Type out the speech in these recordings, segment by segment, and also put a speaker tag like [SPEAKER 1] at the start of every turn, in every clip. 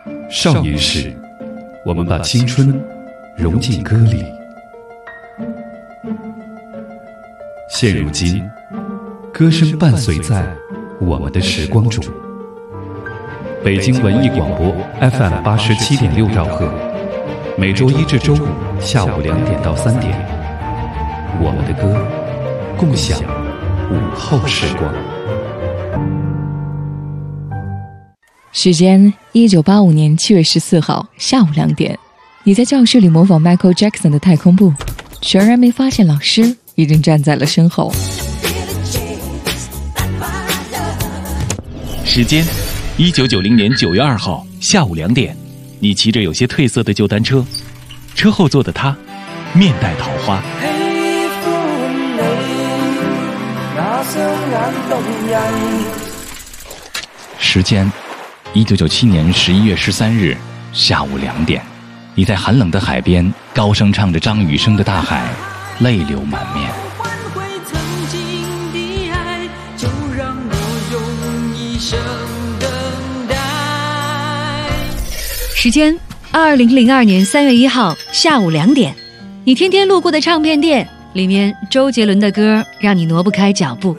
[SPEAKER 1] 少年时，我们把青春融进歌里。现如今，歌声伴随在我们的时光中。北京文艺广播 FM 87.6兆赫，每周一至周五下午2点到3点，我们的歌，共享午后时光。
[SPEAKER 2] 时间1985年7月14号下午2点，你在教室里模仿 Michael Jackson 的太空步，全然没发现老师已经站在了身后。
[SPEAKER 3] 时间1990年9月2号下午2点，你骑着有些褪色的旧单车，车后座的他面带桃花。时间1997年11月13日下午2点，你在寒冷的海边高声唱着张雨生的《大海》，泪流满面。
[SPEAKER 4] 时间2002年3月1号下午2点，你天天路过的唱片店里面，周杰伦的歌让你挪不开脚步。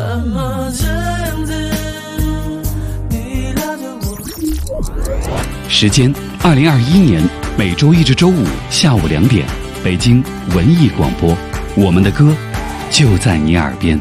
[SPEAKER 1] 时间2021年每周一至周五下午2点，北京文艺广播，我们的歌就在你耳边。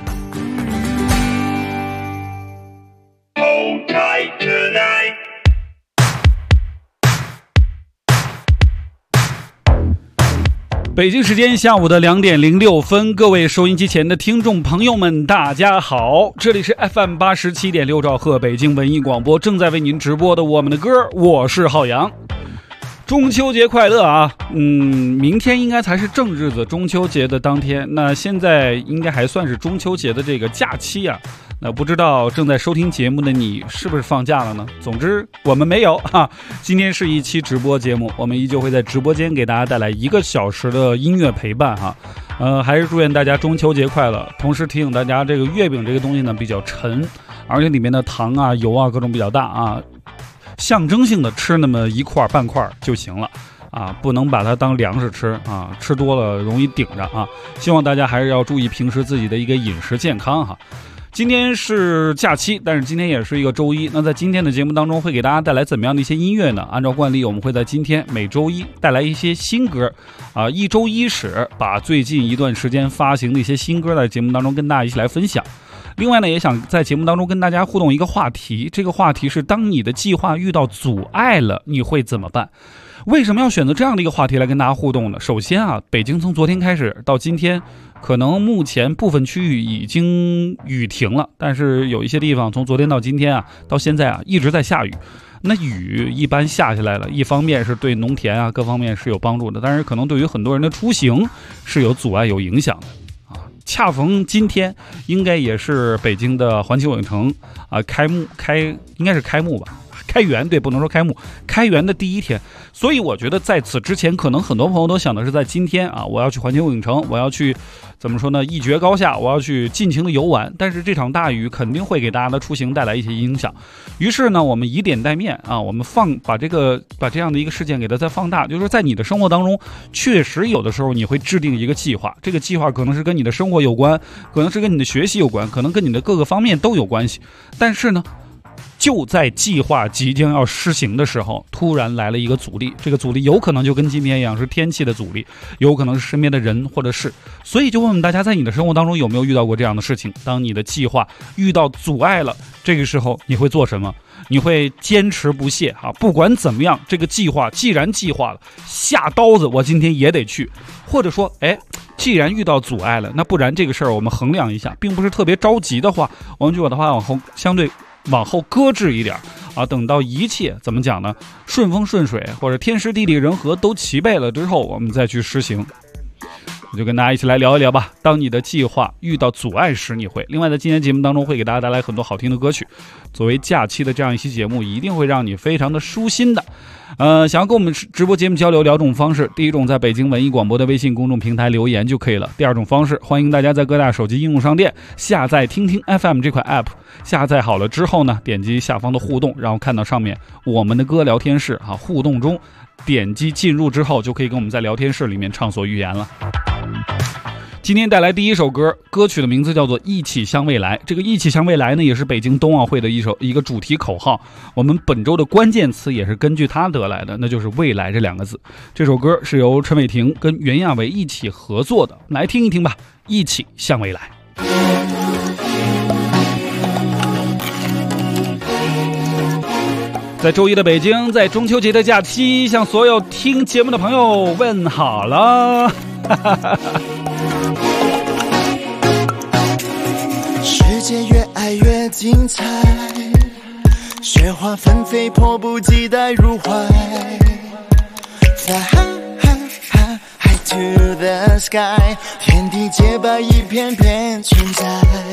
[SPEAKER 1] 北京时间下午的2点06分，各位收音机前的听众朋友们，大家好，这里是 FM 87.6兆赫北京文艺广播，正在为您直播的我们的歌，我是浩洋。中秋节快乐啊！明天应该才是正日子，中秋节的当天。那现在应该还算是中秋节的这个假期啊。那不知道正在收听节目的你是不是放假了呢？总之我们没有哈。今天是一期直播节目，我们依旧会在直播间给大家带来1个小时的音乐陪伴哈。还是祝愿大家中秋节快乐。同时提醒大家，这个月饼这个东西呢比较沉，而且里面的糖啊、油啊各种比较大啊，象征性的吃那么1块半块就行了。啊，不能把它当粮食吃啊，吃多了容易顶着啊。希望大家还是要注意平时自己的一个饮食健康哈。今天是假期，但是今天也是一个周一。那在今天的节目当中，会给大家带来怎么样的一些音乐呢？按照惯例，我们会在今天每周一带来一些新歌，一周一始，把最近一段时间发行的一些新歌在节目当中跟大家一起来分享。另外呢，也想在节目当中跟大家互动一个话题，这个话题是：当你的计划遇到阻碍了，你会怎么办？为什么要选择这样的一个话题来跟大家互动呢？首先啊，北京从昨天开始到今天，可能目前部分区域已经雨停了，但是有一些地方从昨天到今天啊，到现在啊一直在下雨。那雨一般下下来了，一方面是对农田啊各方面是有帮助的，但是可能对于很多人的出行是有阻碍有影响的啊。恰逢今天应该也是北京的环球影城啊应该是开幕吧。开园，对，不能说开幕，开园的第一天，所以我觉得在此之前，可能很多朋友都想的是在今天啊，我要去环球影城，我要去怎么说呢，一决高下，我要去尽情的游玩。但是这场大雨肯定会给大家的出行带来一些影响，于是呢，我们以点带面啊，我们把这样的一个事件给它再放大，就是说在你的生活当中，确实有的时候你会制定一个计划，这个计划可能是跟你的生活有关，可能是跟你的学习有关，可能跟你的各个方面都有关系，但是呢，就在计划即将要施行的时候，突然来了一个阻力，这个阻力有可能就跟今天一样是天气的阻力，有可能是身边的人或者事。所以就问问大家，在你的生活当中有没有遇到过这样的事情？当你的计划遇到阻碍了，这个时候你会做什么？你会坚持不懈啊！不管怎么样，这个计划既然计划了，下刀子我今天也得去。或者说，既然遇到阻碍了，那不然这个事儿我们衡量一下，并不是特别着急的话，我们就把它往后搁置一点啊，等到一切怎么讲呢，顺风顺水或者天时地利人和都齐备了之后，我们再去实行。我就跟大家一起来聊一聊吧，当你的计划遇到阻碍时你会。另外在今天节目当中会给大家带来很多好听的歌曲， 作为假期的这样一期节目，一定会让你非常的舒心的。想要跟我们直播节目交流两种方式，第一种在北京文艺广播的微信公众平台留言就可以了，第二种方式欢迎大家在各大手机应用商店下载听听 FM 这款 app， 下载好了之后呢，点击下方的互动，然后看到上面我们的歌聊天室互动中点击进入之后，就可以跟我们在聊天室里面畅所欲言了。今天带来第一首歌，歌曲的名字叫做《一起向未来》。这个一起向未来呢，也是北京冬奥会的一个主题口号。我们本周的关键词也是根据它得来的，那就是未来这两个字。这首歌是由陈伟霆跟袁娅维一起合作的，来听一听吧，《一起向未来》。在周一的北京，在中秋节的假期，向所有听节目的朋友问好了。
[SPEAKER 5] 世界越爱越精彩，雪花纷飞，迫不及待入怀。Fly high to the sky， 天地洁白，一片片存在。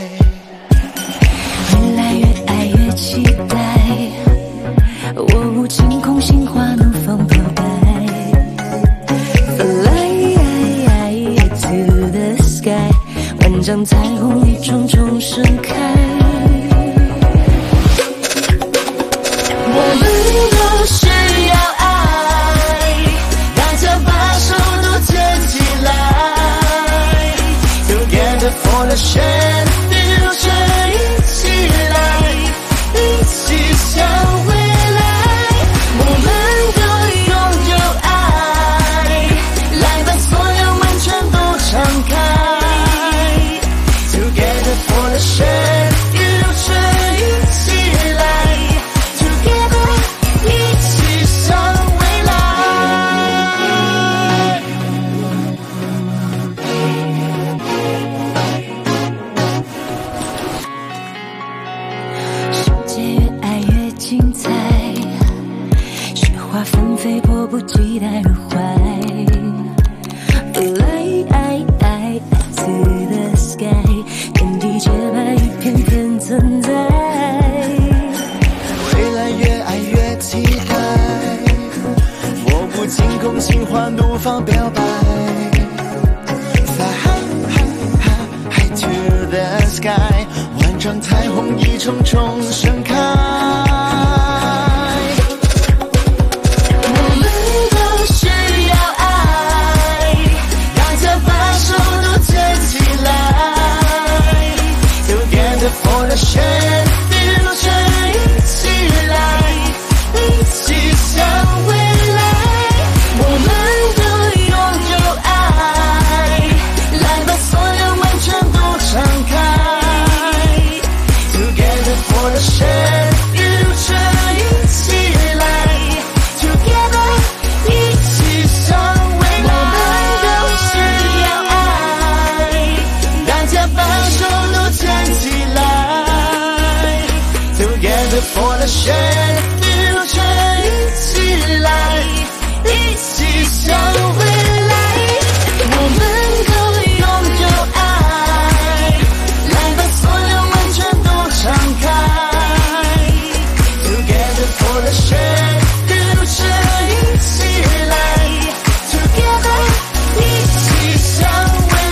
[SPEAKER 6] 未来越爱越期待，我无惊恐，心花怒放飘摆。Fly to the sky， 万丈彩虹一重重盛开。我们都需要爱，大家把手都牵起来
[SPEAKER 5] Together for the shared future， 一起来，一起向未来。
[SPEAKER 6] 我们都拥有爱，来把所有门全都敞开
[SPEAKER 5] Together for the shared future，
[SPEAKER 6] 一起来 Together， 一起向未来。世界越爱越精彩，雪花纷飞，迫不及待入怀。Fly to the sky， 天地洁白，一片片存在。
[SPEAKER 5] 未来越爱越期待，我不惊恐，心花怒放表白。Fly high to the sky， 万丈彩虹一重重盛开。
[SPEAKER 6] 我们都需要爱，大家把手都牵起来
[SPEAKER 5] Together for the shared future，
[SPEAKER 6] 一起来，一起向未来。我们都拥有爱，来把所有门全都敞开
[SPEAKER 5] Together for the shared future，
[SPEAKER 6] 一起来 Together， 一起向未来。我们都需要爱，大家把手都牵起来
[SPEAKER 5] Together for the shared future，
[SPEAKER 6] 一起来，一起向未来。我们都拥有爱，来把所有门全都敞开
[SPEAKER 5] Together for the shared future，
[SPEAKER 6] 一起来 Together， 一起向未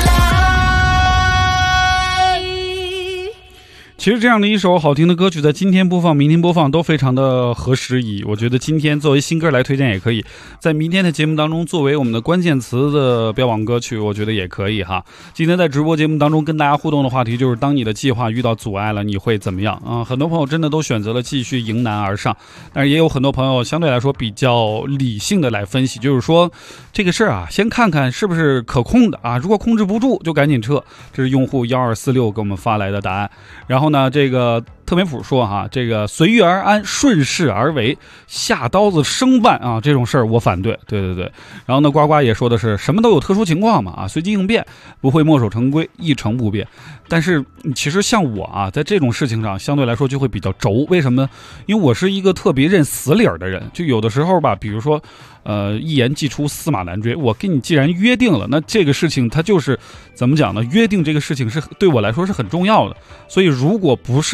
[SPEAKER 6] 来。
[SPEAKER 1] 其实这样的一首好听的歌曲，在今天播放、明天播放都非常的合时宜。我觉得今天作为新歌来推荐也可以，在明天的节目当中作为我们的关键词的标榜歌曲，我觉得也可以哈。今天在直播节目当中跟大家互动的话题就是，当你的计划遇到阻碍了，你会怎么样啊？很多朋友真的都选择了继续迎难而上，但是也有很多朋友相对来说比较理性的来分析，就是说这个事儿啊，先看看是不是可控的啊，如果控制不住就赶紧撤。这是用户1246给我们发来的答案。然后呢，这个特美普说哈，这个随遇而安，顺势而为，下刀子生万啊，这种事儿我反对。对。然后呢，呱呱也说的是什么都有特殊情况嘛啊，随机应变，不会墨守成规，一成不变。但是其实像我啊，在这种事情上相对来说就会比较轴。为什么呢？因为我是一个特别认死理儿的人，就有的时候吧，比如说一言既出，驷马难追。我跟你既然约定了，那这个事情它就是怎么讲呢？约定这个事情是对我来说是很重要的。所以如果不是那种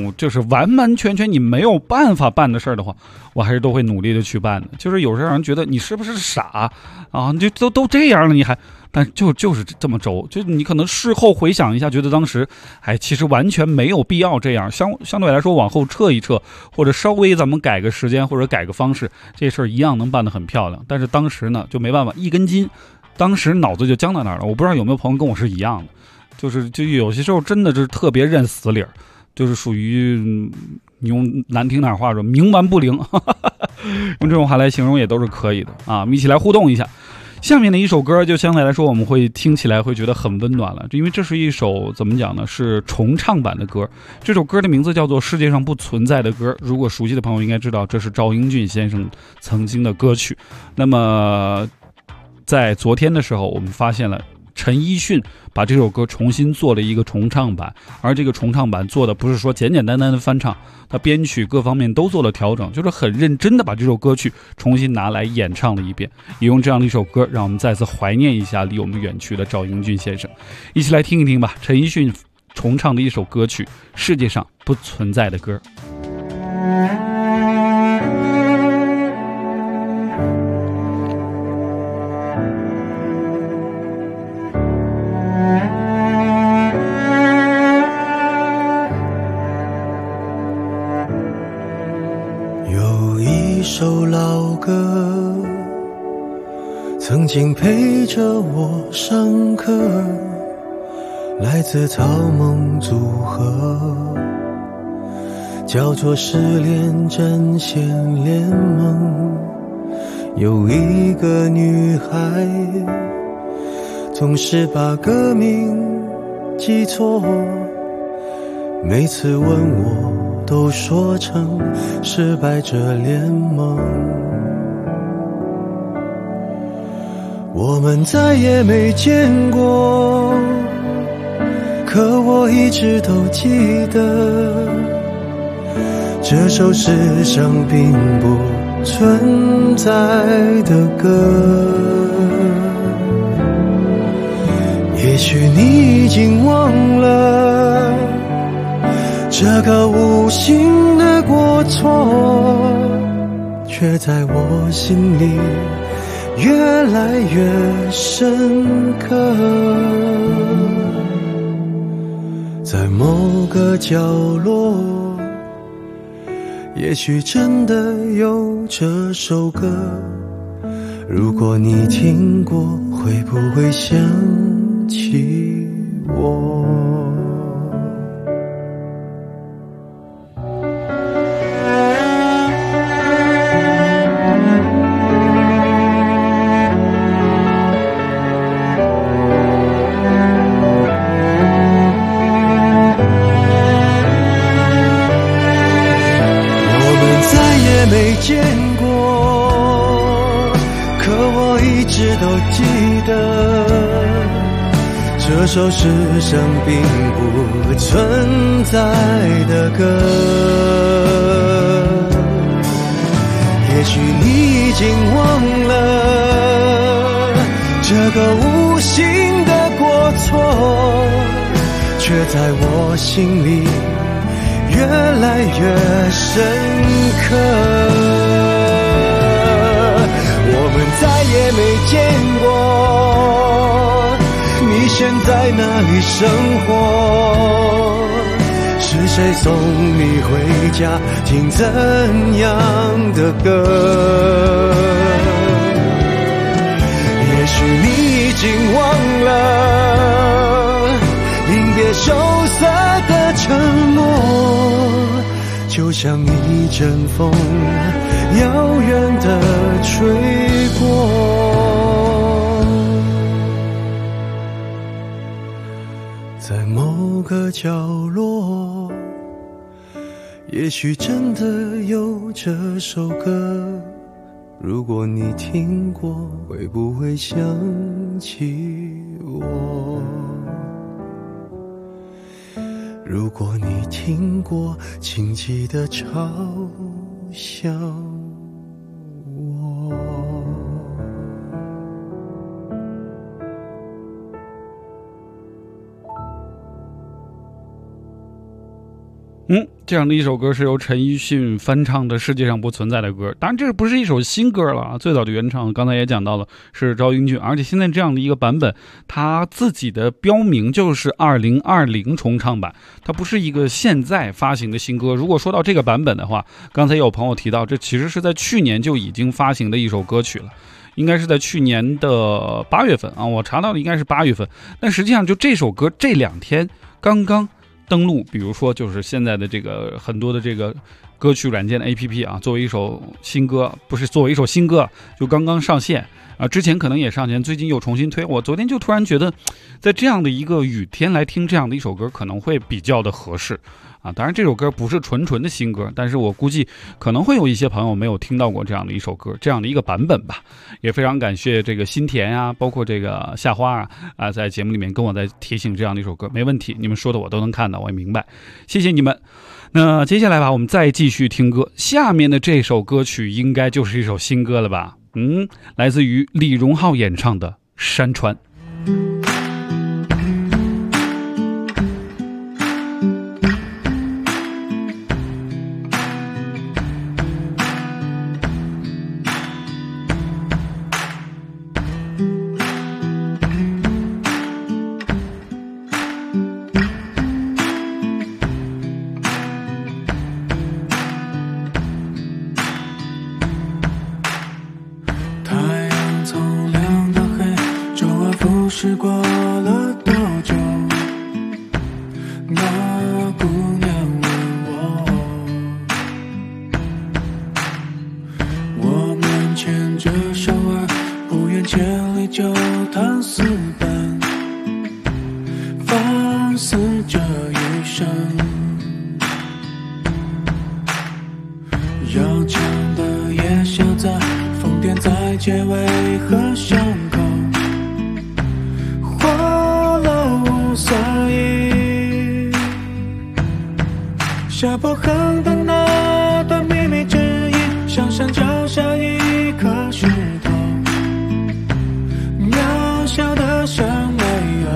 [SPEAKER 1] 种就是完完全全你没有办法办的事儿的话，我还是都会努力的去办的。就是有时候让人觉得你是不是傻啊？你就都这样了，你还，但就是这么轴，就你可能事后回想一下，觉得当时，其实完全没有必要这样。相对来说，往后撤一撤，或者稍微咱们改个时间或者改个方式，这事儿一样能办得很漂亮。但是当时呢，就没办法，一根筋，当时脑子就僵到那儿了。我不知道有没有朋友跟我是一样的，就有些时候真的是特别认死理儿。就是属于你用难听点话说冥顽不灵用这种话来形容也都是可以的啊。我们一起来互动一下。下面的一首歌就相对来说我们会听起来会觉得很温暖了，因为这是一首怎么讲呢，是重唱版的歌。这首歌的名字叫做《世界上不存在的歌》，如果熟悉的朋友应该知道这是赵英俊先生曾经的歌曲。那么在昨天的时候我们发现了陈奕迅把这首歌重新做了一个重唱版，而这个重唱版做的不是说简简单单的翻唱，他编曲各方面都做了调整，就是很认真的把这首歌曲重新拿来演唱了一遍，也用这样的一首歌让我们再次怀念一下离我们远去的赵英俊先生。一起来听一听吧，陈奕迅重唱的一首歌曲《世界上不存在的歌》。
[SPEAKER 5] 一首老歌曾经陪着我上课，来自草蜢组合，叫做失恋阵线联盟。有一个女孩总是把歌名记错，每次问我都说成失败者联盟。我们再也没见过，可我一直都记得，这首世上并不存在的歌。也许你已经忘了这个无心的过错，却在我心里越来越深刻。在某个角落，也许真的有这首歌，如果你听过，会不会想起我？没见过，可我一直都记得，这首世上并不存在的歌。也许你已经忘了这个无心的过错，却在我心里越来越深刻。我们再也没见过，你现在哪里生活？是谁送你回家，听怎样的歌？也许你已经忘了临别羞涩的承诺，就像一阵风遥远地吹过，在某个角落，也许真的有这首歌，如果你听过，会不会想起我？如果你听过，请记得嘲笑我。
[SPEAKER 1] 这样的一首歌是由陈奕迅翻唱的《世界上不存在的歌》，当然这不是一首新歌了啊，最早的原唱刚才也讲到了是赵英俊，而且现在这样的一个版本，他自己的标明就是2020重唱版，它不是一个现在发行的新歌。如果说到这个版本的话，刚才有朋友提到，这其实是在去年就已经发行的一首歌曲了。应该是在去年的8月份啊，我查到的应该是8月份，但实际上就这首歌这2天刚刚登录，比如说就是现在的这个很多的这个歌曲软件的 APP 啊，作为一首新歌，不是作为一首新歌，就刚刚上线啊，之前可能也上线，最近又重新推。我昨天就突然觉得，在这样的一个雨天来听这样的一首歌，可能会比较的合适啊。当然这首歌不是纯的新歌，但是我估计可能会有一些朋友没有听到过这样的一首歌，这样的一个版本吧。也非常感谢这个新田啊，包括这个夏花啊，在节目里面跟我在提醒这样的一首歌，没问题，你们说的我都能看到，我也明白，谢谢你们。那接下来吧，我们再继续听歌，下面的这首歌曲应该就是一首新歌了吧？来自于李荣浩演唱的《山川》。
[SPEAKER 5] 是过了多久？那姑娘问我们牵着手儿，不远千里就谈私奔，放肆这一生。要强的夜宵在，疯癫在结尾和巷口。所以下坡横的那段秘密之音，像山脚下一颗石头，渺小的像没有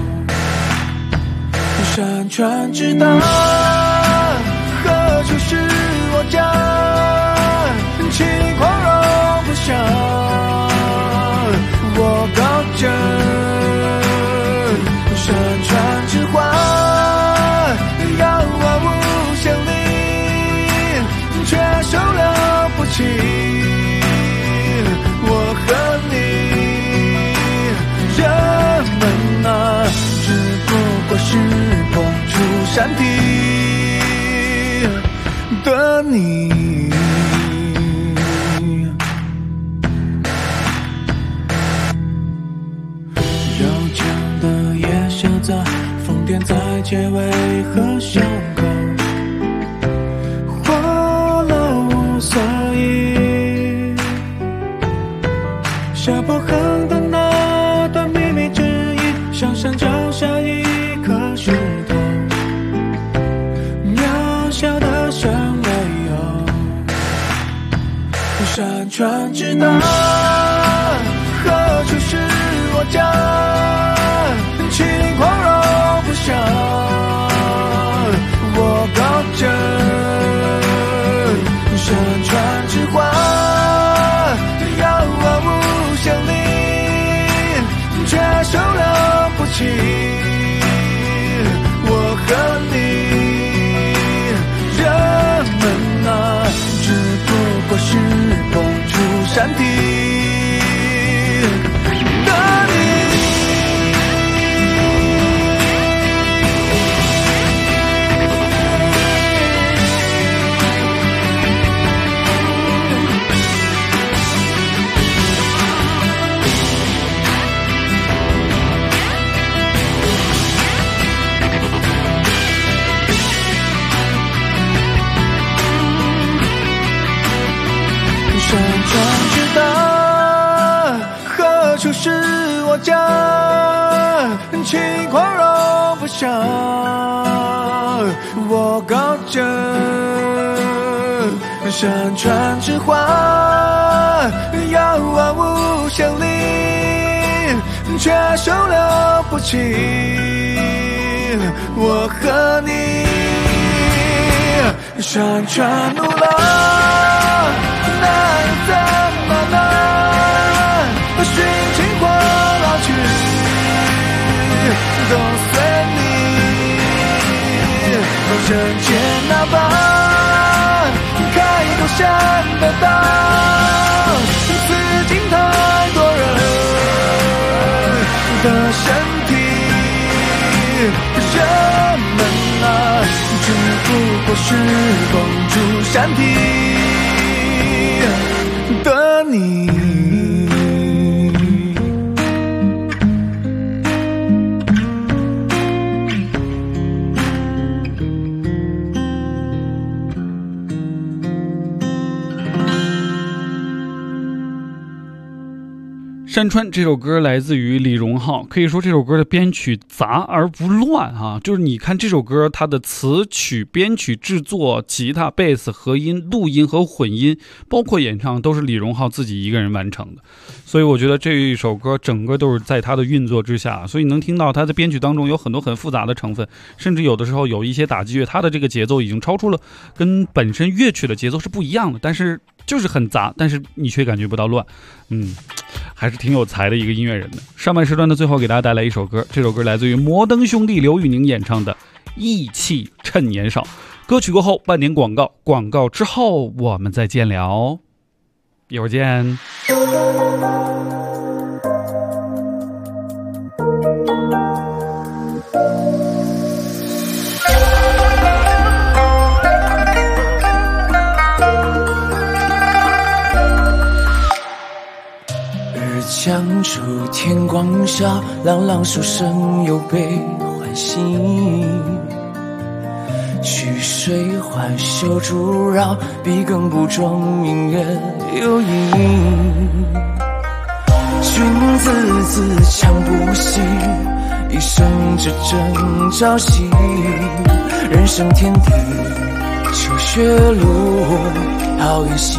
[SPEAKER 5] 山川之大，何处是我家？轻狂容不下，我高枕山川之花，遥望无限里，却收了不起。我和你，人们啊，只不过是碰触山体的你。在疯癫在结尾和巷口，活了无所以下坡横的那段秘密之音，像山脚下一颗石头，渺小的像没有山川之大，何处是我家？轻狂容不下，我高枕山川之花，遥望无限里，却收了不起。我和你，人们啊，只不过是碰触山体的你。山川之大，何处是我家？轻狂容不下，我高枕山川之花，遥望无限里，却收了不起。我和你， 山川路了，那又怎么难？把寻情或老去，都随你。若人间那般开口想得到，此境太多人的身体，人们啊，只不过是风烛闪避的你。
[SPEAKER 1] 山川这首歌来自于李荣浩，可以说这首歌的编曲杂而不乱啊，就是你看这首歌它的词曲编曲制作吉他贝斯合音录音和混音包括演唱都是李荣浩自己一个人完成的，所以我觉得这一首歌整个都是在他的运作之下，所以能听到他的编曲当中有很多很复杂的成分，甚至有的时候有一些打击乐，他的这个节奏已经超出了跟本身乐曲的节奏是不一样的，但是就是很杂，但是你却感觉不到乱。还是挺有才的一个音乐人的。上半时段的最后给大家带来一首歌，这首歌来自于摩登兄弟刘宇宁演唱的《意气趁年少》。歌曲过后半点广告，广告之后我们再见聊，一会儿见。
[SPEAKER 5] 将出天光下，朗朗书声又被唤醒。曲水环袖珠绕，笔耕不装，明月有影。君子自强不息，一生只争朝夕。人生天地，秋雪路，好远行。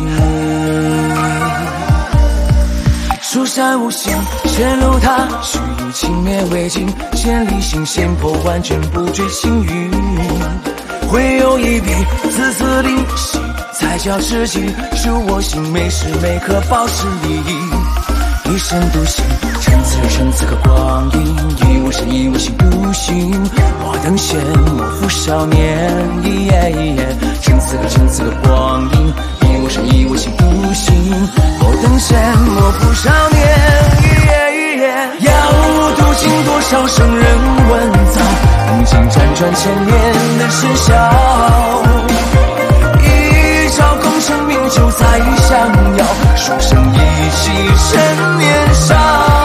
[SPEAKER 5] 蜀山无形，前路踏，须以轻蔑为镜，千里行，险迫万卷，不追青云。会有一笔，字字灵犀，才叫知己。恕我心，每时每刻保持利益，一生独行。趁此日，趁此刻光阴，以我身，以我心独行。我等闲，莫负少年。趁此刻，趁此刻光阴，以我身，以我心独行。我等闲，莫负少年。要读尽多少生人问早，历经辗转千年的喧嚣。一朝功成名就再相邀，书生意气趁年少。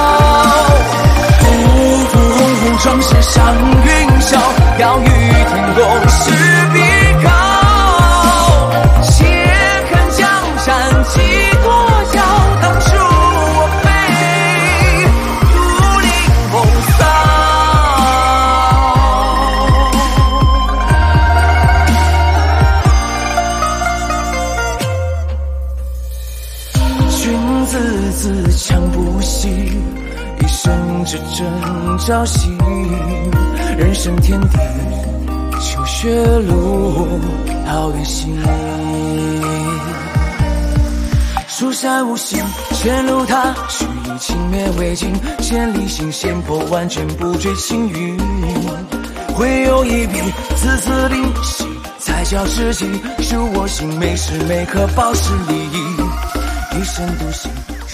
[SPEAKER 5] 不负红红壮士上云霄，要与天共识比高。且看江山几多娇，当初我辈独领风骚。君子自强不息，一生只争朝夕。人生天地，秋雪路，好远行。蜀山无形，前路踏，须以轻蔑为镜，千里行，险迫万卷，不追青云。会有一笔，字字灵犀，才叫知己。恕我心，每时每刻保持利益，一生独行。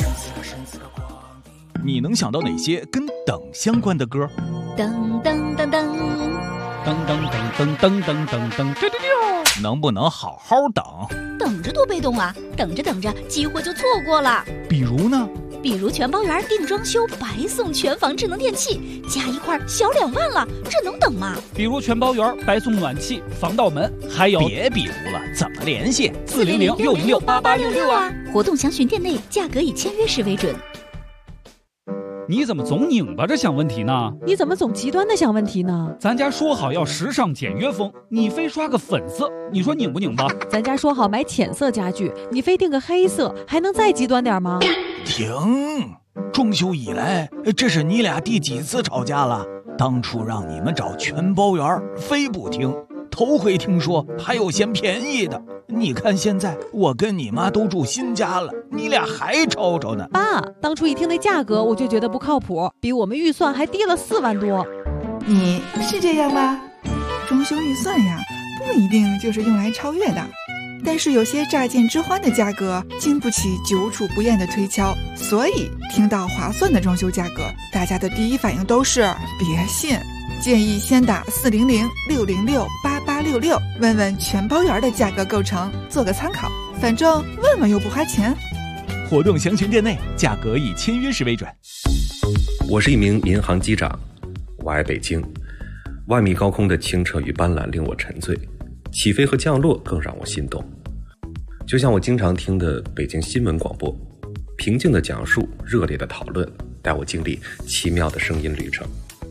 [SPEAKER 7] 你能想到哪些跟等相关的歌？
[SPEAKER 8] 噔噔噔噔
[SPEAKER 1] 噔噔噔噔噔噔噔噔，
[SPEAKER 7] 能不能好好等？
[SPEAKER 8] 等着多被动啊！等着等着，机会就错过了。
[SPEAKER 7] 比如呢？
[SPEAKER 8] 比如全包圆定装修，白送全房智能电器，加一块小2万了，这能等吗？
[SPEAKER 1] 比如全包圆白送暖气、防盗门，还有
[SPEAKER 7] 别比如了，怎么联系
[SPEAKER 8] ？400-606-8866啊！活动详询店内，价格以签约时为准。
[SPEAKER 1] 你怎么总拧巴着想问题呢？
[SPEAKER 9] 你怎么总极端的想问题呢？
[SPEAKER 1] 咱家说好要时尚简约风，你非刷个粉色，你说拧不拧巴？
[SPEAKER 9] 咱家说好买浅色家具，你非定个黑色，还能再极端点吗？
[SPEAKER 7] 停！装修以来，这是你俩第几次吵架了？当初让你们找全包圆，非不听。 头回听说还有嫌便宜的。你看现在我跟你妈都住新家了，你俩还吵吵呢。
[SPEAKER 9] 爸，当初一听那价格我就觉得不靠谱，比我们预算还低了4万多。
[SPEAKER 10] 你是这样吗？装修预算呀，不一定就是用来超越的。但是有些乍见之欢的价格经不起久处不厌的推敲，所以听到划算的装修价格，大家的第一反应都是别信。建议先打400-606-8866，问问全包圆的价格构成，做个参考。反正问问又不花钱。
[SPEAKER 11] 活动详情店内，价格以签约时为准。
[SPEAKER 12] 我是一名民航机长，我爱北京。万米高空的清澈与斑斓令我沉醉，起飞和降落更让我心动。就像我经常听的北京新闻广播，平静的讲述，热烈的讨论，带我经历奇妙的声音旅程。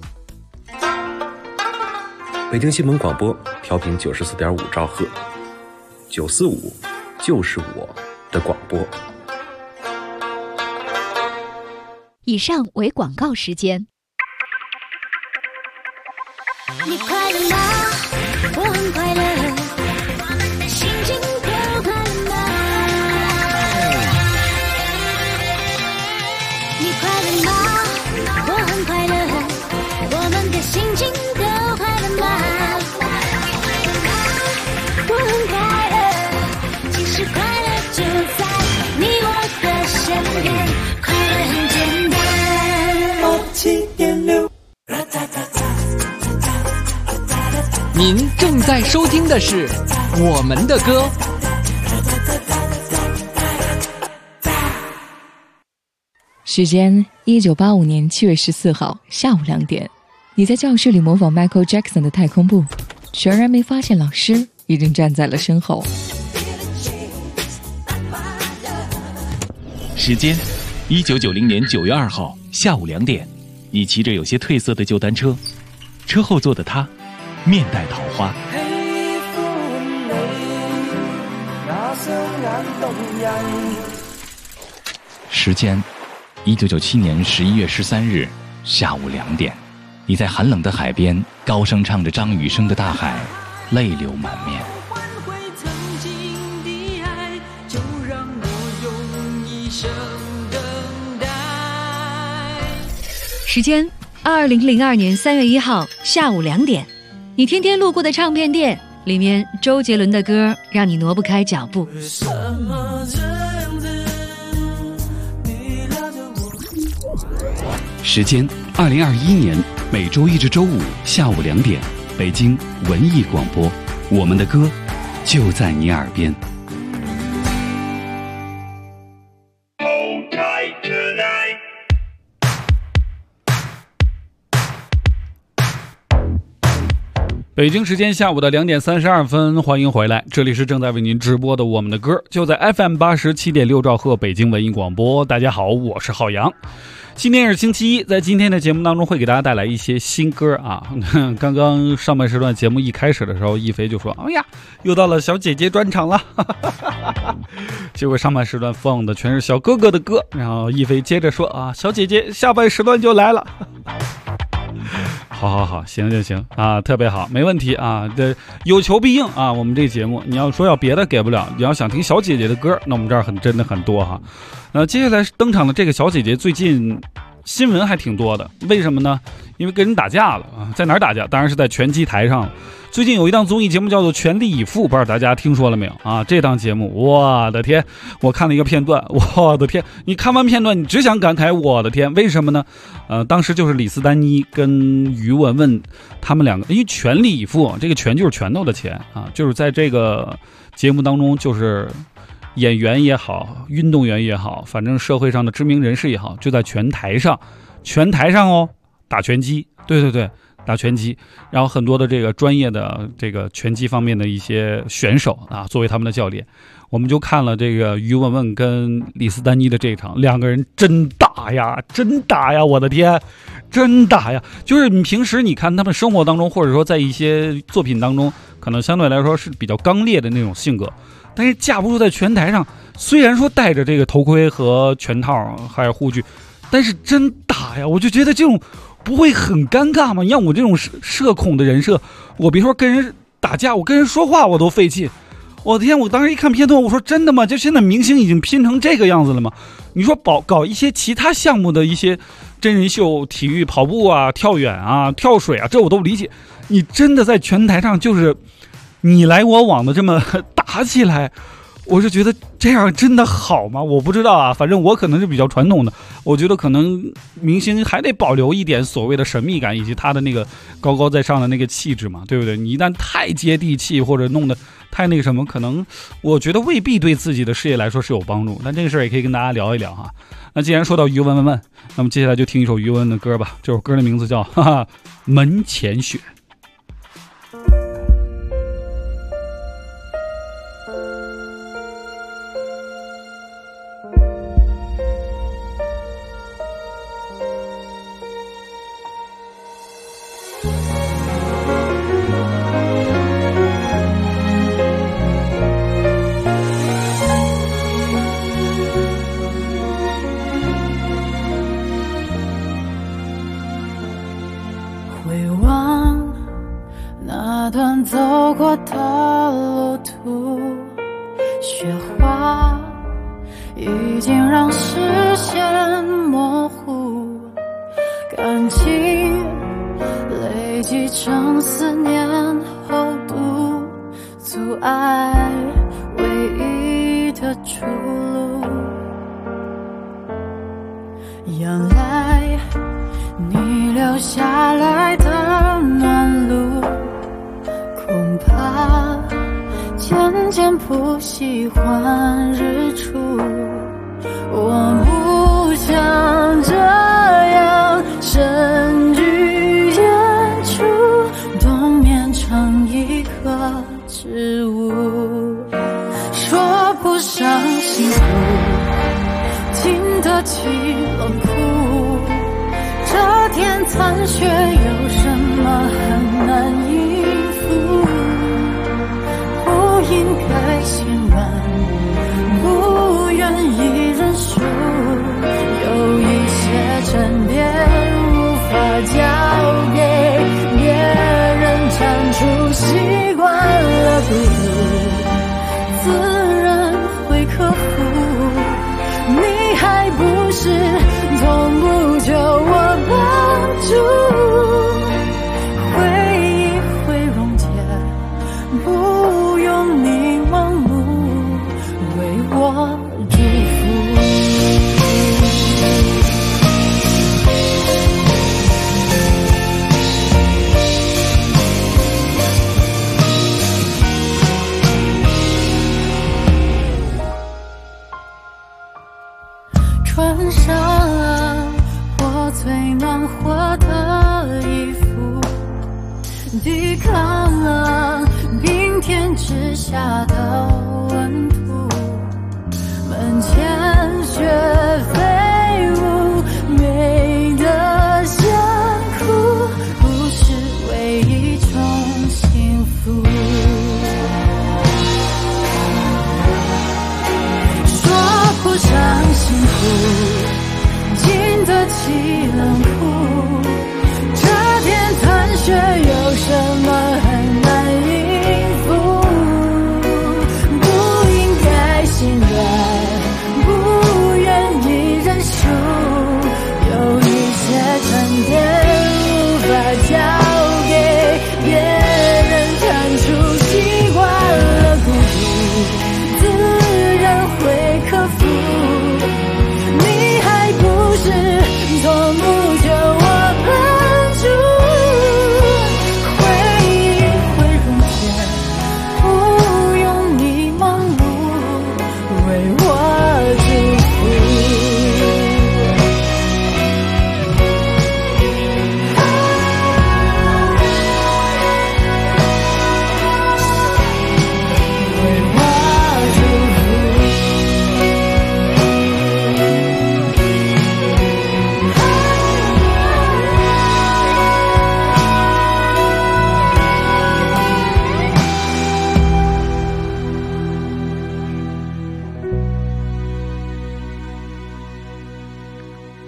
[SPEAKER 12] 北京新闻广播调频94.5兆赫，945就是我的广播。
[SPEAKER 8] 以上为广告时间。
[SPEAKER 6] 你快乐吗？我很快乐，我们的心情都快乐吗？你快乐吗？我很快乐，我们的心情都快乐吗？我很快乐，其实快乐就在你我的身边，快乐很简单。7.6
[SPEAKER 13] 您正在收听的是我们的歌。
[SPEAKER 2] 时间1985年7月14号下午2点，你在教室里模仿 Michael Jackson 的太空步，全然没发现老师已经站在了身后。
[SPEAKER 3] 时间1990年9月2号下午2点，你骑着有些褪色的旧单车，车后座的他面带桃花。时间1997年11月13日下午2点，你在寒冷的海边高声唱着张雨生的《大海》，泪流满面。
[SPEAKER 4] 时间2002年3月1号下午2点，你天天路过的唱片店，里面周杰伦的歌让你挪不开脚步。
[SPEAKER 1] 时间2021年每周一至周五下午2点，北京文艺广播，我们的歌就在你耳边。北京时间下午的2点32分，欢迎回来，这里是正在为您直播的我们的歌，就在 FM 87.6兆赫北京文艺广播。大家好，我是浩洋。今天是星期一，在今天的节目当中会给大家带来一些新歌啊。刚刚上半时段节目一开始的时候，一飞就说：“哎呀，又到了小姐姐专场了。”结果上半时段放的全是小哥哥的歌，然后一飞接着说：“啊，小姐姐下半时段就来了。”好，行就行啊，特别好，没问题啊，这有求必应啊。我们这节目，你要说要别的给不了，你要想听小姐姐的歌，那我们这儿真的很多哈。接下来登场的这个小姐姐，最近新闻还挺多的，为什么呢？因为跟人打架了啊，在哪儿打架？当然是在拳击台上了。最近有一档综艺节目叫做《全力以赴》，不知道大家听说了没有啊？这档节目，我的天，我看了一个片段，我的天，你看完片段，你只想感慨，我的天，为什么呢？当时就是李斯丹妮跟于文文他们两个，因为全力以赴，这个拳就是拳头的拳啊，就是在这个节目当中，就是演员也好，运动员也好，反正社会上的知名人士也好，就在拳台上哦，打拳击，对。打拳击，然后很多的这个专业的这个拳击方面的一些选手啊，作为他们的教练，我们就看了这个于文文跟李斯丹妮的这一场，两个人真打呀，我的天，真打呀！就是你平时你看他们生活当中，或者说在一些作品当中，可能相对来说是比较刚烈的那种性格，但是架不住在拳台上，虽然说戴着这个头盔和拳套还有护具，但是真打呀，我就觉得这种不会很尴尬吗？像我这种社恐的人设，我别说跟人打架，我跟人说话我都费劲。我的天！我当时一看片段，我说真的吗？就现在明星已经拼成这个样子了吗？你说搞一些其他项目的一些真人秀、体育、跑步啊、跳远啊、跳水啊，这我都理解。你真的在拳台上就是你来我往的这么打起来，我是觉得这样真的好吗？我不知道啊，反正我可能是比较传统的，我觉得可能明星还得保留一点所谓的神秘感，以及他的那个高高在上的那个气质嘛，对不对？你一旦太接地气或者弄得太那个什么，可能我觉得未必对自己的事业来说是有帮助。但这个事儿也可以跟大家聊一聊哈。那既然说到于文文，那么接下来就听一首于文的歌吧。这首歌的名字叫《门前雪》。
[SPEAKER 14] 回望那段走过的路途，雪花已经让视线模糊，感情累积成思念厚度，阻碍唯一的出路。原来你留下来的暖路，恐怕渐渐不喜欢日出。我不想这样深居远处，冬眠成一棵植物。说不上幸福，经得起冷酷，这天残雪有什么很难应付？不应该心软，不愿意认输，有一些沉淀无法交给别人铲除，习惯了孤独，自然会克服。你还不是从不求我帮助，回忆会溶解，不用你盲目为我祝福。穿上了我最暖和的衣服，抵抗了冰天之下的温度。门前雪飞舞，美得想哭，不失为一种幸福。说不上幸福，经得起冷酷，这天残雪有什么很难应付？不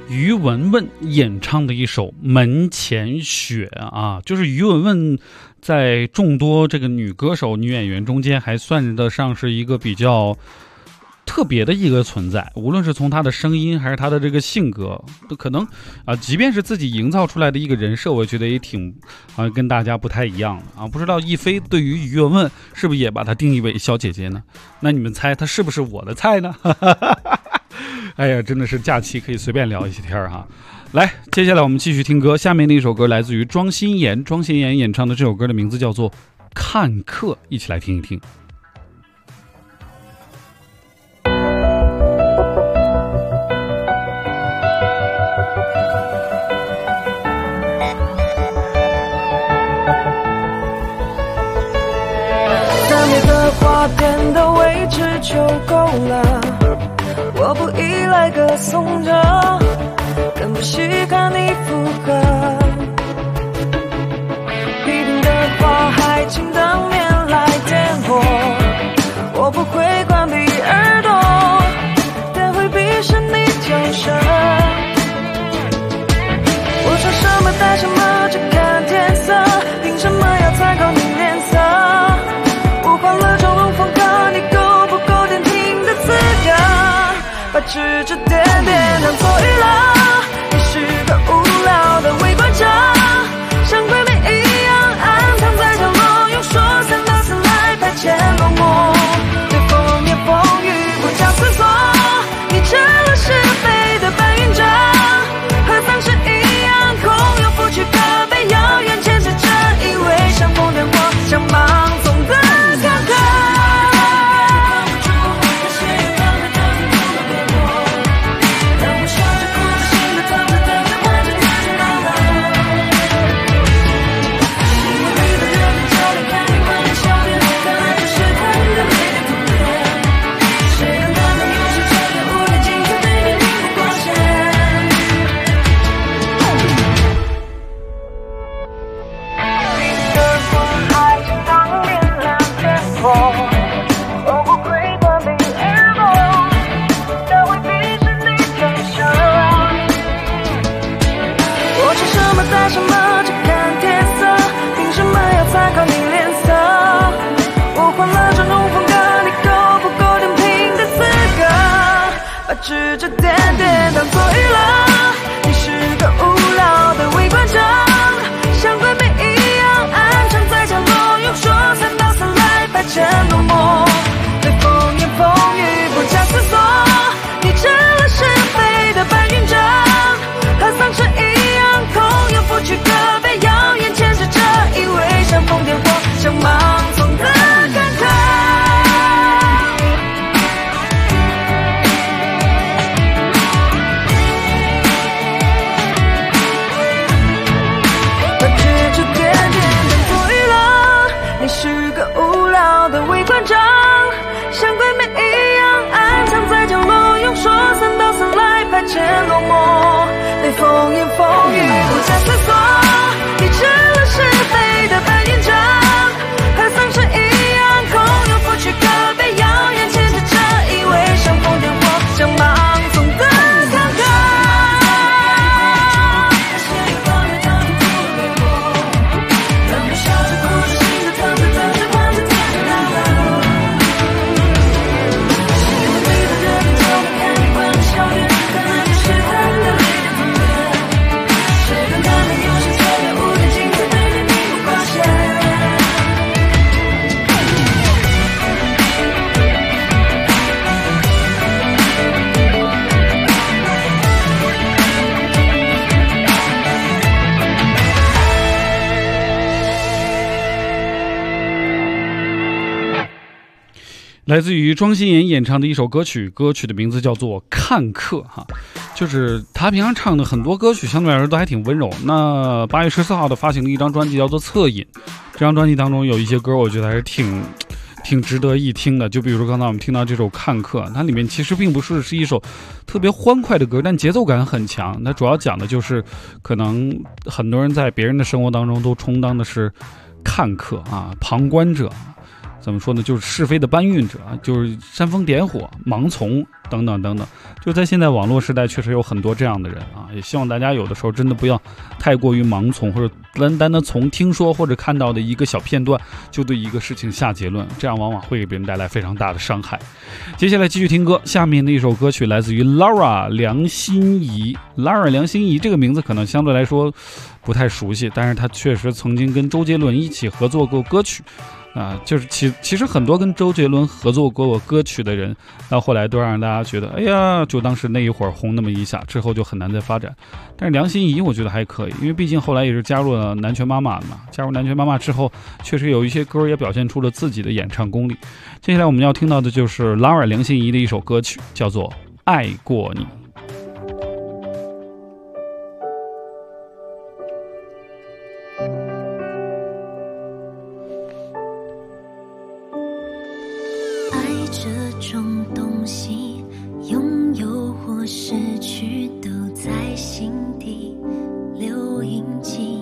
[SPEAKER 1] 于文文演唱的一首《门前雪》啊，就是于文文在众多这个女歌手、女演员中间还算得上是一个比较特别的一个存在，无论是从她的声音还是她的这个性格，都可能即便是自己营造出来的一个人设，我觉得也挺跟大家不太一样的啊。不知道亦菲对于于文文是不是也把她定义为小姐姐呢？那你们猜她是不是我的菜呢？哎呀，真的是假期可以随便聊一些天哈。来，接下来我们继续听歌，下面的一首歌来自于庄心妍演唱的这首歌的名字叫做《看客》，一起来听一听。
[SPEAKER 15] 当你的花店的位置就够了，我不依赖歌颂着，更不稀罕你附和。批评的话还请当面来点破，我不会关闭耳朵，但会逼使你讲声。我说什么带什么只看天色，凭什么要参考你脸色？我换了种风格，你够不够点听的资格？把指指点点当作娱乐，你是个无聊的围观者，像鬼魅一样暗藏在角落，用说三道四来排遣落寞。对风言风语不加思索，你成了是非的搬运者，和丧尸一样空有不去可被遥远牵制着，以为像风点火，像盲从的看客。指指点点当作娱乐，你是个无聊的围观者，像鬼魅一样暗藏在角落，用说三道四来排遣落寞。对风言风语不加思索，你成了是非的搬运者，和丧尸一样空有不去可被谣言牵制着，以为像风点火，像盲从的看客。像鬼魅一样暗藏在角落，用说三道四来排遣落寞。对风言风语不加思索，你成了是非的搬运者，和丧尸一样空有不去可被谣言牵制着，以为像风点火，像盲从的看客。让我笑着哭着醒着躺着等着盼着天亮了。
[SPEAKER 1] 来自于庄心妍演唱的一首歌曲，歌曲的名字叫做《看客》哈，就是他平常唱的很多歌曲相对来说都还挺温柔。那8月14号的发行了一张专辑叫做《侧影》，这张专辑当中有一些歌我觉得还是挺值得一听的，就比如说刚才我们听到这首《看客》，它里面其实并不是一首特别欢快的歌，但节奏感很强。它主要讲的就是可能很多人在别人的生活当中都充当的是看客啊，旁观者。 怎么说呢，就是是非的搬运者，就是煽风点火、盲从等等等等。就在现在网络时代，确实有很多这样的人啊，也希望大家有的时候真的不要太过于盲从，或者单单的从听说或者看到的一个小片段就对一个事情下结论，这样往往会给别人带来非常大的伤害。接下来继续听歌，下面的一首歌曲来自于 Lara 梁心颐。Lara 梁心颐这个名字可能相对来说不太熟悉，但是她确实曾经跟周杰伦一起合作过歌曲。就是其实很多跟周杰伦合作过歌曲的人，到后来都让大家觉得，哎呀，就当时那一会儿红那么一下，之后就很难再发展。但是梁心颐我觉得还可以，因为毕竟后来也是加入了南拳妈妈嘛。加入南拳妈妈之后，确实有一些歌也表现出了自己的演唱功力。接下来我们要听到的就是 Lara 梁心颐的一首歌曲，叫做《爱过你》。
[SPEAKER 6] 这种东西，拥有或失去都在心底留印记，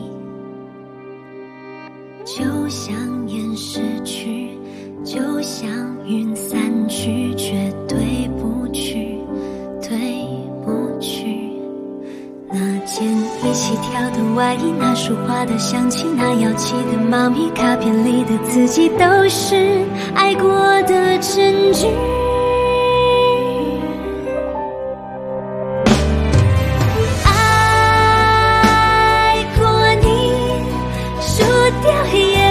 [SPEAKER 6] 就像烟逝去，就像云散去，却对不去，对不去。那件一起挑的外衣，那束花的香气，那要寄的猫咪卡片里的字迹，都是爱过的证据。爱过你，输掉也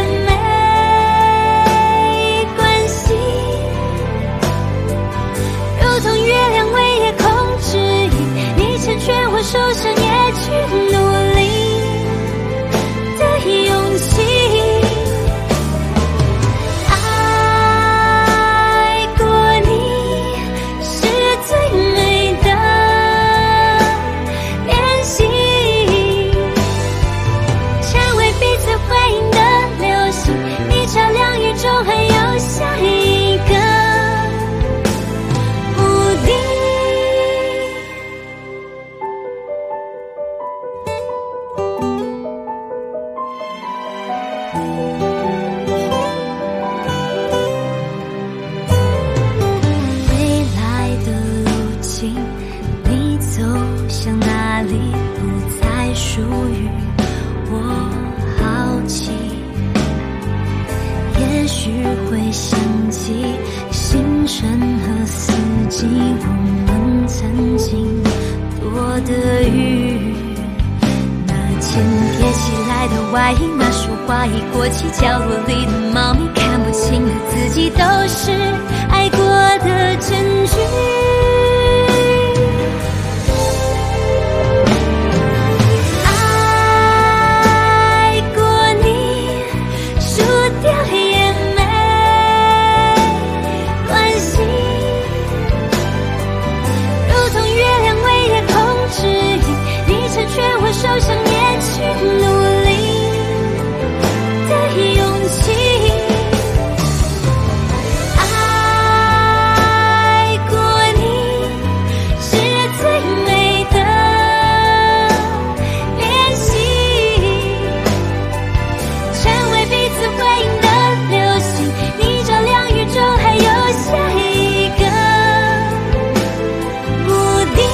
[SPEAKER 6] 没关系，如同月亮为夜空指引，你成全我受伤也去努力的勇气。外衣那束花已过期，角落里的猫咪看不清的自己，都是爱过的证据。爱过你，输掉也没关系，如同月亮为夜空指引，你成全我受伤也去努力的勇气。爱过你是最美的练习，成为彼此回应的流星，你照亮宇宙，还有下一个目的。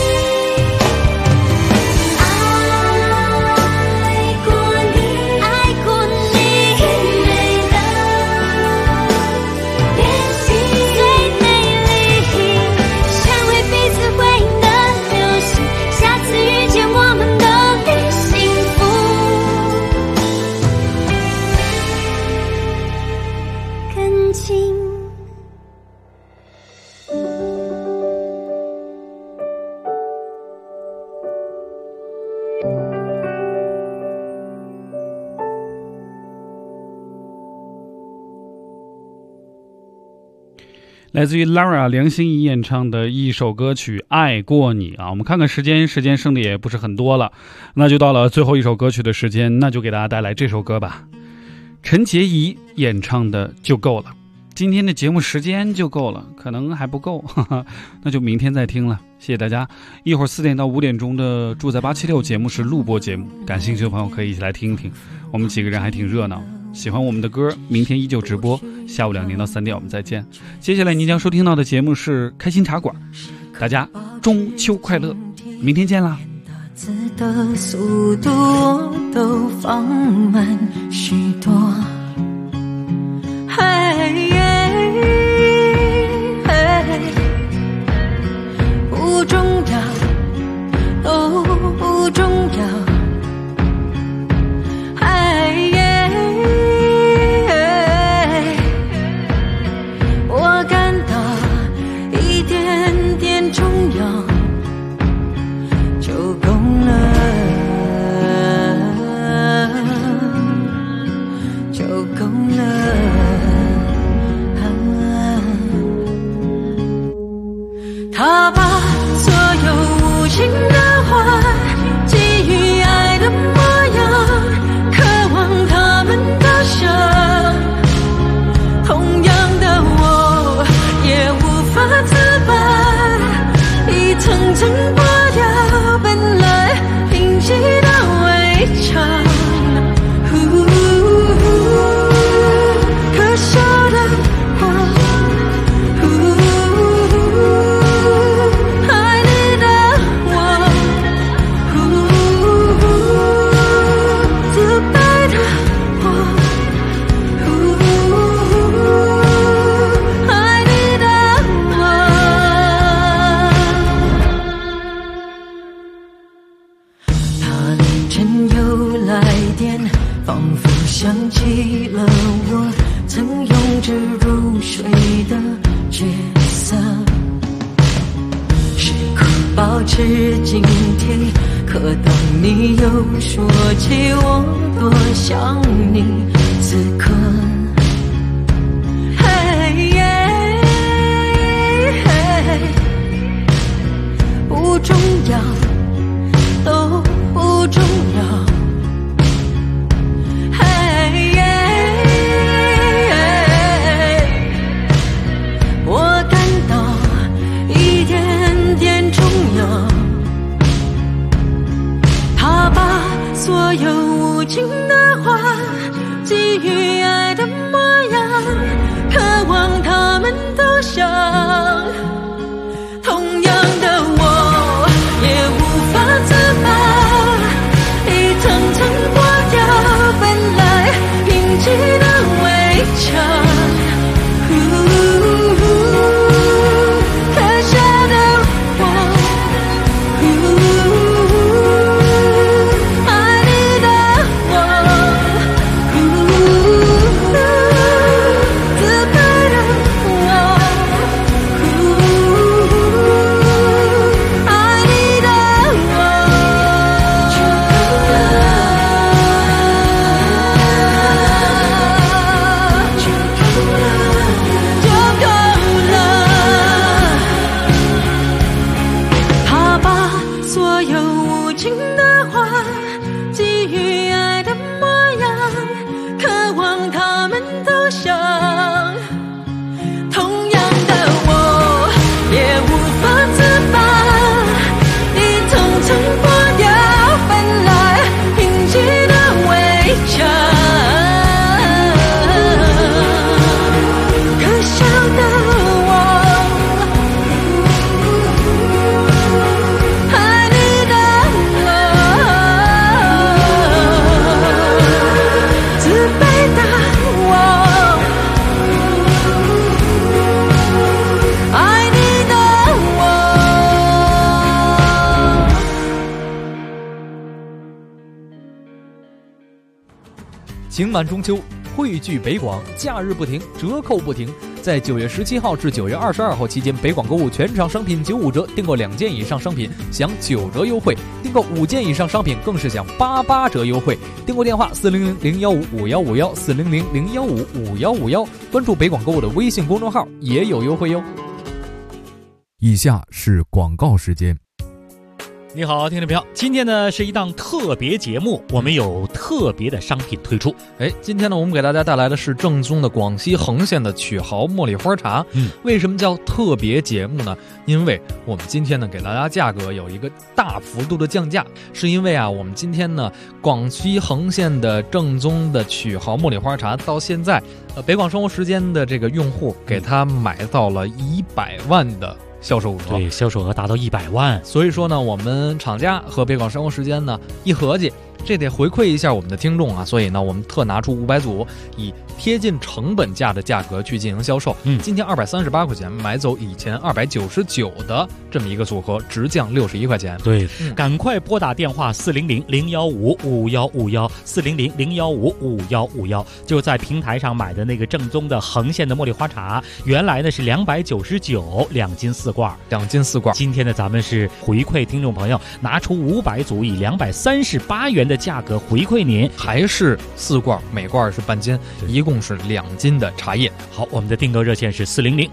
[SPEAKER 1] 来自于 Lara 梁心颐演唱的一首歌曲《爱过你》啊，我们看看时间剩的也不是很多了，那就到了最后一首歌曲的时间，那就给大家带来这首歌吧，陈洁仪演唱的《就够了》。今天的节目时间就够了，可能还不够，那就明天再听了。谢谢大家，一会儿4点到5点钟的住在876节目是录播节目，感兴趣的朋友可以一起来听一听，我们几个人还挺热闹。 喜欢我们的歌，明天依旧直播，下午2点到3点我们再见。接下来您将收听到的节目是开心茶馆，大家中秋快乐，明天见啦。
[SPEAKER 14] 的速度我都放慢许多，不重要，都不重要，我感到一点点重要就够了，就够了。他把所有无情的话寄予爱的模样，渴望他们都像。同样的我也无法自拔，一层层剥掉本来平静的围墙。可笑的我，仿佛想起了我曾拥着入睡的角色，时刻保持警惕，可当你又说起我多想你，此刻不重要，都不重要，我感到一点点重要。他把所有无情的话寄予爱的模样，渴望他们都像。同样的我也无法自拔，一层层剥掉本来平静的围墙。可笑的我，爱你的我，自卑的我，爱你的我，就够了。他把所有无情的话寄予爱的模样，渴望他们都像。同样的我也无法自拔，一层层剥掉本来平静的围墙。可笑的我，爱你的我，自卑的我，爱你的我。
[SPEAKER 16] 情满中秋，汇聚北广，假日不停，折扣不停。在9月17号至9月22号期间，北广购物全场商品95折，订购2件以上商品享9折优惠，订购5件以上商品更是享88折优惠。订购电话400-015-5151，400-015-5151，关注北广购物的微信公众号也有优惠哟。
[SPEAKER 17] 以下是广告时间。 你好，听众朋友，今天呢是一档特别节目，我们有特别的商品推出。
[SPEAKER 16] 今天呢我们给大家带来的是正宗的广西恒县的曲豪茉莉花茶。为什么叫特别节目呢？因为我们今天呢给大家价格有一个大幅度的降价，是因为我们今天呢广西恒县的正宗的曲豪茉莉花茶到现在，北广生活时间的这个用户给它买到了100万的销售额，
[SPEAKER 17] 对，销售额达到100万。
[SPEAKER 16] 所以说呢，我们厂家和北广生活时间呢一合计，这得回馈一下我们的听众啊，所以呢，我们特拿出500组，以贴近成本价的价格去进行销售。今天238块钱买走以前299的这么一个组合，直降61块钱。
[SPEAKER 17] 对，赶快拨打电话400-015-5151，400-015-5151，就在平台上买的那个正宗的恒县的茉莉花茶，原来呢是299，2斤4罐
[SPEAKER 16] ，2斤4罐。
[SPEAKER 17] 今天呢，咱们是回馈听众朋友，拿出500组，以238元的价格回馈您，
[SPEAKER 16] 还是4罐，每罐是半斤，一共是2斤的茶叶。
[SPEAKER 17] 好，我们的订购热线是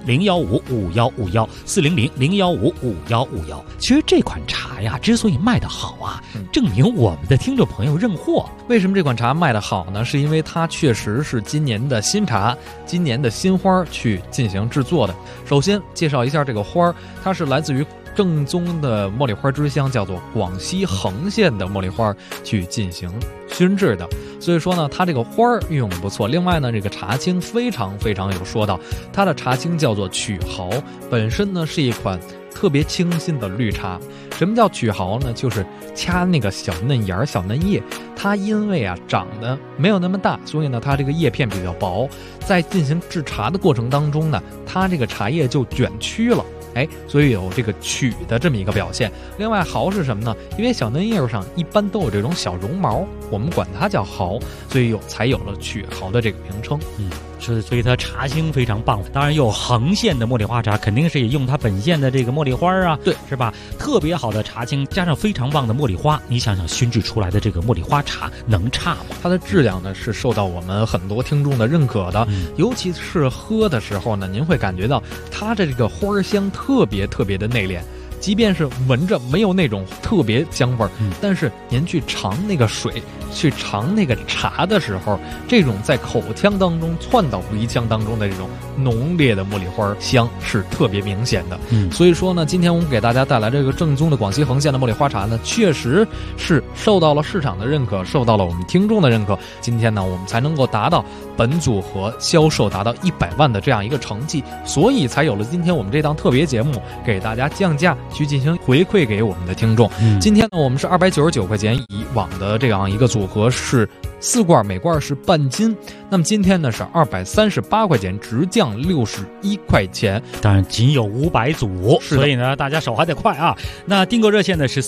[SPEAKER 17] 400-015-5151，400-015-5151。其实这款茶呀，之所以卖得好啊，证明我们的听众朋友认货。
[SPEAKER 16] 为什么这款茶卖得好呢？是因为它确实是今年的新茶，今年的新花去进行制作的。首先介绍一下这个花，它是来自于正宗的茉莉花之乡，叫做广西恒县的茉莉花去进行熏制的，所以说呢，它这个花运用的不错。另外呢，这个茶青非常有说道，它的茶青叫做曲豪，本身呢是一款特别清新的绿茶。什么叫曲豪呢？就是掐那个小嫩芽、小嫩叶，它因为长得没有那么大，所以呢，它这个叶片比较薄，在进行制茶的过程当中呢，它这个茶叶就卷曲了。所以有这个曲的这么一个表现。另外豪是什么呢？因为小嫩叶上一般都有这种小绒毛，我们管它叫豪，所以才有了曲豪的这个名称。
[SPEAKER 17] 所以它茶青非常棒。当然有恒县的茉莉花茶，肯定是也用它本县的这个茉莉花啊，
[SPEAKER 16] 对，
[SPEAKER 17] 是吧？特别好的茶青加上非常棒的茉莉花，你想想熏制出来的这个茉莉花茶能差吗？
[SPEAKER 16] 它的质量呢是受到我们很多听众的认可的，尤其是喝的时候呢，您会感觉到它的这个花香特别的内敛。即便是闻着没有那种特别香味儿，但是您去尝那个水，去尝那个茶的时候，这种在口腔当中窜到鼻腔当中的这种浓烈的茉莉花香是特别明显的。所以说呢，今天我们给大家带来这个正宗的广西恒县的茉莉花茶呢，确实是受到了市场的认可，受到了我们听众的认可。今天呢，我们才能够达到本组合销售达到100万的这样一个成绩，所以才有了今天我们这档特别节目，给大家降价去进行回馈给我们的听众。今天呢，我们是299块钱，以往的这样一个组合是4罐，每罐是半斤。那么今天呢是238块钱，直降61块钱。
[SPEAKER 17] 当然仅有500组，所以呢大家手还得快啊。那订购热线呢是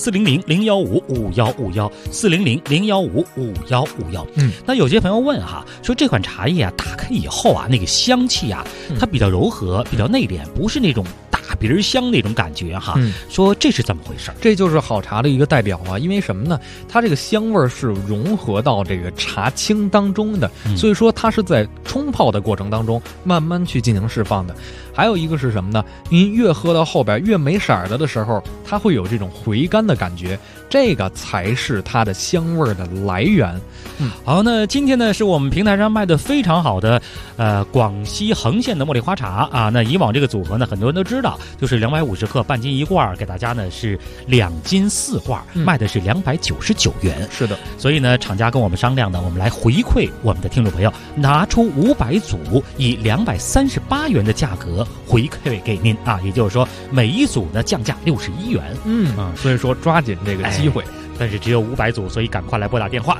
[SPEAKER 17] 400-015-5151，400-015-5151。那有些朋友问哈，说这款茶叶打开以后那个香气它比较柔和，比较内敛，不是那种大鼻儿香那种感觉哈。说这是怎么回事？
[SPEAKER 16] 这就是好茶的一个代表啊。因为什么呢？它这个香味是融合到这个茶青当中的，所以说它是在冲泡的过程当中慢慢去进行释放的。还有一个是什么呢？您越喝到后边越没色了的时候，它会有这种回甘的感觉，这个才是它的香味的来源。
[SPEAKER 17] 好，那今天呢是我们平台上卖的非常好的广西恒县的茉莉花茶啊。那以往这个组合呢，很多人都知道，就是250克半斤1罐，给大家呢是2斤4罐，卖的是299元。
[SPEAKER 16] 是的，
[SPEAKER 17] 所以呢，厂家跟我们商量呢，我们来回馈我们的听众朋友，拿出500组，以238元的价格回馈给您啊。也就是说，每一组呢降价61元。
[SPEAKER 16] 所以说抓紧这个机会。
[SPEAKER 17] 但是只有500组，所以赶快来拨打电话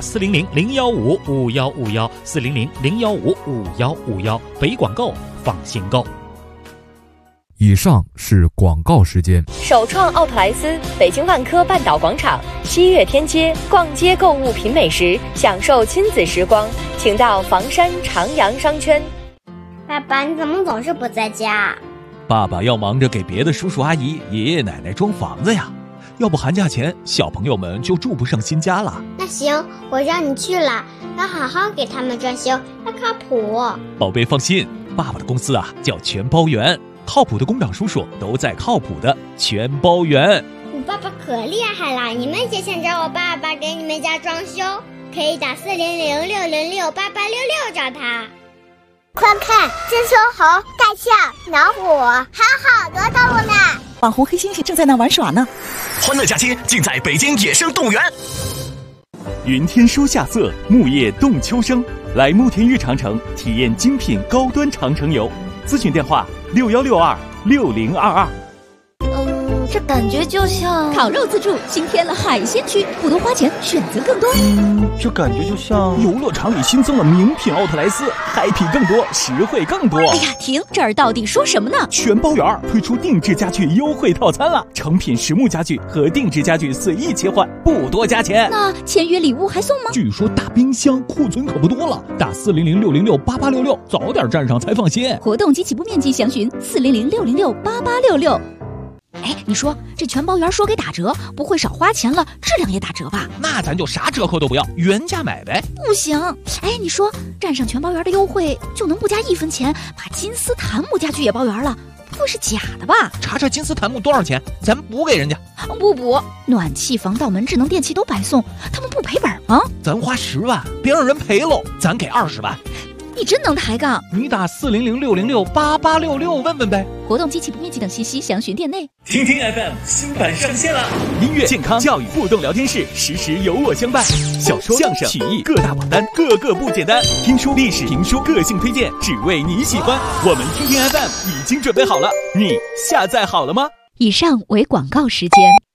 [SPEAKER 17] 400-015-5151，400-015-5151，北广购放心购。
[SPEAKER 18] 以上是广告时间。
[SPEAKER 19] 首创奥特莱斯北京万科半岛广场7月天街，逛街购物品美食，享受亲子时光，请到房山长阳商圈。
[SPEAKER 20] 爸爸，你怎么总是不在家？
[SPEAKER 11] 爸爸要忙着给别的叔叔阿姨、爷爷奶奶装房子呀，要不寒假前小朋友们就住不上新家了。
[SPEAKER 20] 那行，我让你去了，要好好给他们装修，要靠谱。
[SPEAKER 11] 宝贝放心，爸爸的公司叫全包园，靠谱的工长叔叔都在靠谱的全包园。
[SPEAKER 20] 我爸爸可厉害了，你们也想找我爸爸给你们家装修，可以打400-606-8866找他。
[SPEAKER 21] 快看，这猕猴、大象、老虎，还有好多动物呢。
[SPEAKER 22] 网红黑猩猩正在那玩耍呢。
[SPEAKER 23] 欢乐假期尽在北京野生动物园。
[SPEAKER 24] 云天收夏色，木叶动秋声。来慕田峪长城体验精品高端长城游。咨询电话61626022。
[SPEAKER 8] 这感觉就像烤肉自助新添了海鲜区，不多花钱，选择更多。
[SPEAKER 7] 这感觉就像游乐场里新增了名品奥特莱斯，happy更多，实惠更多。
[SPEAKER 8] 哎呀，停！这儿到底说什么呢？
[SPEAKER 24] 全包圆推出定制家具优惠套餐了，成品实木家具和定制家具随意切换，不多加钱。
[SPEAKER 8] 那签约礼物还送吗？
[SPEAKER 11] 据说大冰箱库存可不多了，打400-606-8866，早点站上才放心。
[SPEAKER 8] 活动及起步面积详询400-606-8866。哎，你说这全包圆说给打折，不会少花钱了，质量也打折吧？
[SPEAKER 11] 那咱就啥折扣都不要，原价买呗。
[SPEAKER 8] 不行，哎，你说站上全包圆的优惠，就能不加1分钱把金丝檀木家具也包圆了？不会是假的吧？
[SPEAKER 11] 查查金丝檀木多少钱，咱补给人家。
[SPEAKER 8] 不补，暖气、防盗门、智能电器都白送，他们不赔本吗？
[SPEAKER 11] 咱花10万，别让人赔喽，咱给20万。
[SPEAKER 8] 你真能抬杠！
[SPEAKER 11] 你打400-606-8866问问呗。
[SPEAKER 8] 活动及起步面积等信息详询店内。
[SPEAKER 23] 听听 FM 新版上线了，
[SPEAKER 24] 音乐、健康、教育、互动聊天室，时时有我相伴。小说、相声、曲艺各大榜单，个个不简单。听书、历史、评书，个性推荐，只为你喜欢。我们听听 FM 已经准备好了，你下载好了吗？
[SPEAKER 8] 以上为广告时间。